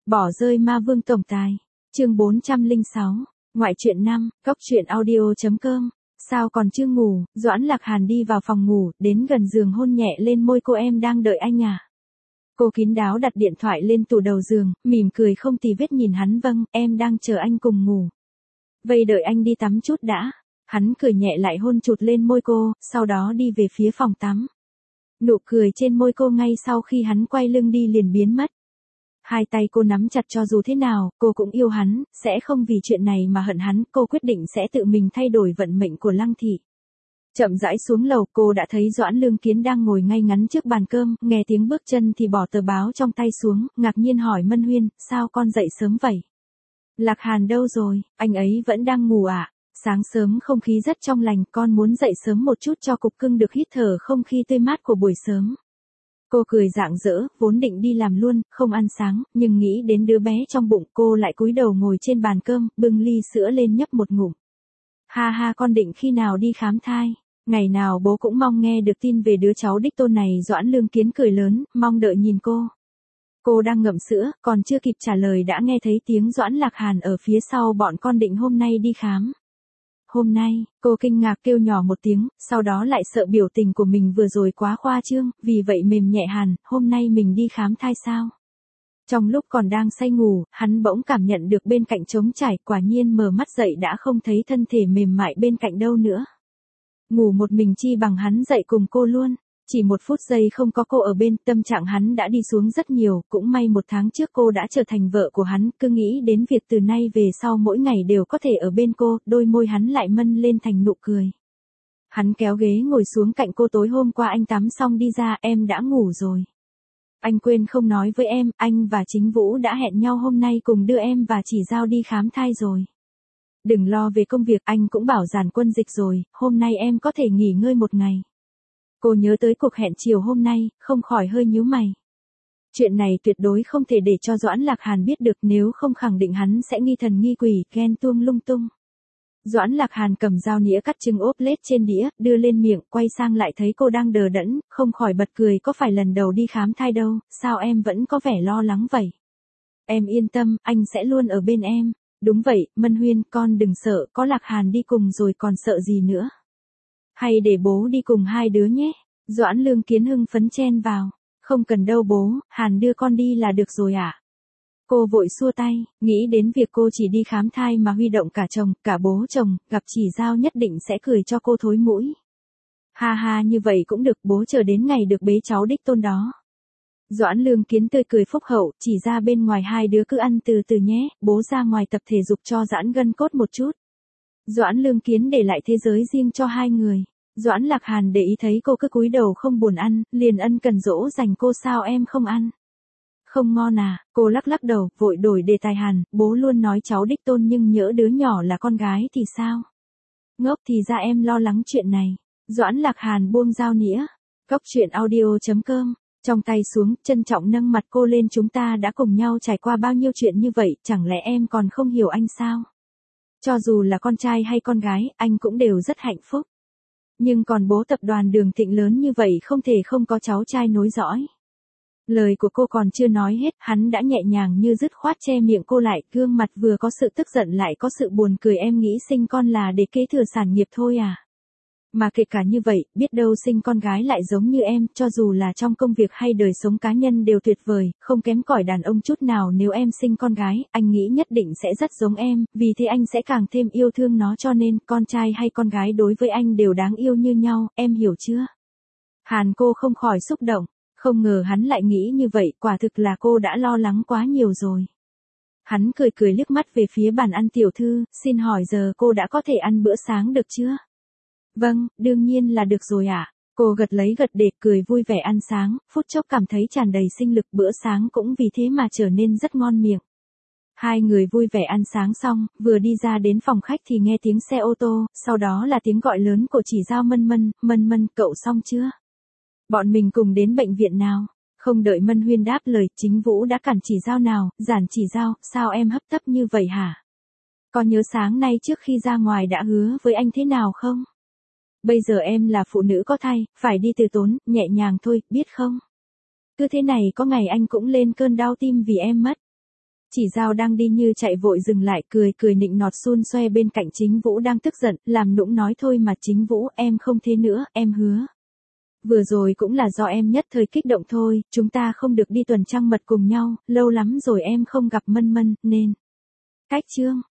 Bỏ rơi ma vương tổng tài. Chương 406. Ngoại truyện 5, coctruyện audio.com. Sao còn chưa ngủ? Doãn Lạc Hàn đi vào phòng ngủ, đến gần giường hôn nhẹ lên môi cô. Em đang đợi anh à? Cô kín đáo đặt điện thoại lên tủ đầu giường, mỉm cười không tì vết nhìn hắn. Vâng, em đang chờ anh cùng ngủ. Vậy đợi anh đi tắm chút đã. Hắn cười nhẹ lại hôn chụt lên môi cô, sau đó đi về phía phòng tắm. Nụ cười trên môi cô ngay sau khi hắn quay lưng đi liền biến mất. Hai tay cô nắm chặt, cho dù thế nào, cô cũng yêu hắn, sẽ không vì chuyện này mà hận hắn. Cô quyết định sẽ tự mình thay đổi vận mệnh của Lăng thị. Chậm rãi xuống lầu, cô đã thấy Doãn Lương Kiến đang ngồi ngay ngắn trước bàn cơm, nghe tiếng bước chân thì bỏ tờ báo trong tay xuống, ngạc nhiên hỏi Mân Huyên, sao con dậy sớm vậy? Lạc Hàn đâu rồi, anh ấy vẫn đang ngủ à? Sáng sớm không khí rất trong lành, con muốn dậy sớm một chút cho cục cưng được hít thở không khí tươi mát của buổi sớm. Cô cười rạng rỡ, vốn định đi làm luôn, không ăn sáng, nhưng nghĩ đến đứa bé trong bụng, cô lại cúi đầu ngồi trên bàn cơm, bưng ly sữa lên nhấp một ngụm. Ha ha, con định khi nào đi khám thai? Ngày nào bố cũng mong nghe được tin về đứa cháu đích tôn này. Doãn Lương Kiến cười lớn, mong đợi nhìn cô. Cô đang ngậm sữa, còn chưa kịp trả lời đã nghe thấy tiếng Doãn Lạc Hàn ở phía sau. Bọn con định hôm nay đi khám. Hôm nay, cô kinh ngạc kêu nhỏ một tiếng, sau đó lại sợ biểu tình của mình vừa rồi quá khoa trương, vì vậy mềm nhẹ hẳn, hôm nay mình đi khám thai sao? Trong lúc còn đang say ngủ, hắn bỗng cảm nhận được bên cạnh trống trải, quả nhiên mở mắt dậy đã không thấy thân thể mềm mại bên cạnh đâu nữa. Ngủ một mình chi bằng hắn dậy cùng cô luôn. Chỉ một phút giây không có cô ở bên, tâm trạng hắn đã đi xuống rất nhiều, cũng may một tháng trước cô đã trở thành vợ của hắn, cứ nghĩ đến việc từ nay về sau mỗi ngày đều có thể ở bên cô, đôi môi hắn lại mân lên thành nụ cười. Hắn kéo ghế ngồi xuống cạnh cô. Tối hôm qua anh tắm xong đi ra, em đã ngủ rồi. Anh quên không nói với em, anh và Chính Vũ đã hẹn nhau hôm nay cùng đưa em và Chỉ Giao đi khám thai rồi. Đừng lo về công việc, anh cũng bảo dàn quân dịch rồi, hôm nay em có thể nghỉ ngơi một ngày. Cô nhớ tới cuộc hẹn chiều hôm nay, không khỏi hơi nhíu mày. Chuyện này tuyệt đối không thể để cho Doãn Lạc Hàn biết được, nếu không khẳng định hắn sẽ nghi thần nghi quỷ, ghen tuông lung tung. Doãn Lạc Hàn cầm dao nĩa cắt trứng ốp lết trên đĩa, đưa lên miệng, quay sang lại thấy cô đang đờ đẫn, không khỏi bật cười. Có phải lần đầu đi khám thai đâu, sao em vẫn có vẻ lo lắng vậy? Em yên tâm, anh sẽ luôn ở bên em. Đúng vậy, Mân Huyên, con đừng sợ, có Lạc Hàn đi cùng rồi còn sợ gì nữa. Hay để bố đi cùng hai đứa nhé. Doãn Lương Kiến hưng phấn chen vào. Không cần đâu bố, Hàn đưa con đi là được rồi ạ. Cô vội xua tay, nghĩ đến việc cô chỉ đi khám thai mà huy động cả chồng, cả bố chồng, gặp Chỉ Giao nhất định sẽ cười cho cô thối mũi. Ha ha, như vậy cũng được, bố chờ đến ngày được bế cháu đích tôn đó. Doãn Lương Kiến tươi cười phúc hậu, chỉ ra bên ngoài hai đứa cứ ăn từ từ nhé, bố ra ngoài tập thể dục cho giãn gân cốt một chút. Doãn Lương Kiến để lại thế giới riêng cho hai người. Doãn Lạc Hàn để ý thấy cô cứ cúi đầu không buồn ăn, liền ân cần dỗ dành cô. Sao em không ăn? Không ngon à? Cô lắc lắc đầu, vội đổi đề tài. Hàn, bố luôn nói cháu đích tôn nhưng nhỡ đứa nhỏ là con gái thì sao? Ngốc, thì ra em lo lắng chuyện này. Doãn Lạc Hàn buông dao nĩa. Coctruyện audio.com. Trong tay xuống, trân trọng nâng mặt cô lên. Chúng ta đã cùng nhau trải qua bao nhiêu chuyện như vậy, chẳng lẽ em còn không hiểu anh sao? Cho dù là con trai hay con gái, anh cũng đều rất hạnh phúc. Nhưng còn bố tập đoàn Đường Thịnh lớn như vậy không thể không có cháu trai nối dõi. Lời của cô còn chưa nói hết, hắn đã nhẹ nhàng như dứt khoát che miệng cô lại, gương mặt vừa có sự tức giận lại có sự buồn cười. Em nghĩ sinh con là để kế thừa sản nghiệp thôi à? Mà kể cả như vậy, biết đâu sinh con gái lại giống như em, cho dù là trong công việc hay đời sống cá nhân đều tuyệt vời, không kém cỏi đàn ông chút nào. Nếu em sinh con gái, anh nghĩ nhất định sẽ rất giống em, vì thế anh sẽ càng thêm yêu thương nó, cho nên, con trai hay con gái đối với anh đều đáng yêu như nhau, em hiểu chưa? Hàn, cô không khỏi xúc động, không ngờ hắn lại nghĩ như vậy, quả thực là cô đã lo lắng quá nhiều rồi. Hắn cười cười liếc mắt về phía bàn ăn. Tiểu thư, xin hỏi giờ cô đã có thể ăn bữa sáng được chưa? Vâng, đương nhiên là được rồi ạ. Cô gật lấy gật để cười vui vẻ ăn sáng, phút chốc cảm thấy tràn đầy sinh lực, bữa sáng cũng vì thế mà trở nên rất ngon miệng. Hai người vui vẻ ăn sáng xong, vừa đi ra đến phòng khách thì nghe tiếng xe ô tô, sau đó là tiếng gọi lớn của Chỉ Giao. Mân Mân, cậu xong chưa? Bọn mình cùng đến bệnh viện nào? Không đợi Mân Huyên đáp lời, Chính Vũ đã cản Chỉ Giao. Nào, giản Chỉ Giao, sao em hấp tấp như vậy hả? Có nhớ sáng nay trước khi ra ngoài đã hứa với anh thế nào không? Bây giờ em là phụ nữ có thai, phải đi từ tốn, nhẹ nhàng thôi, biết không? Cứ thế này có ngày anh cũng lên cơn đau tim vì em mất. Chỉ Dao đang đi như chạy vội dừng lại cười cười nịnh nọt xun xoe bên cạnh Chính Vũ đang tức giận, làm nũng nói thôi mà Chính Vũ em không thế nữa, em hứa. Vừa rồi cũng là do em nhất thời kích động thôi, chúng ta không được đi tuần trăng mật cùng nhau, lâu lắm rồi em không gặp Mân Mân, nên. Cách chương.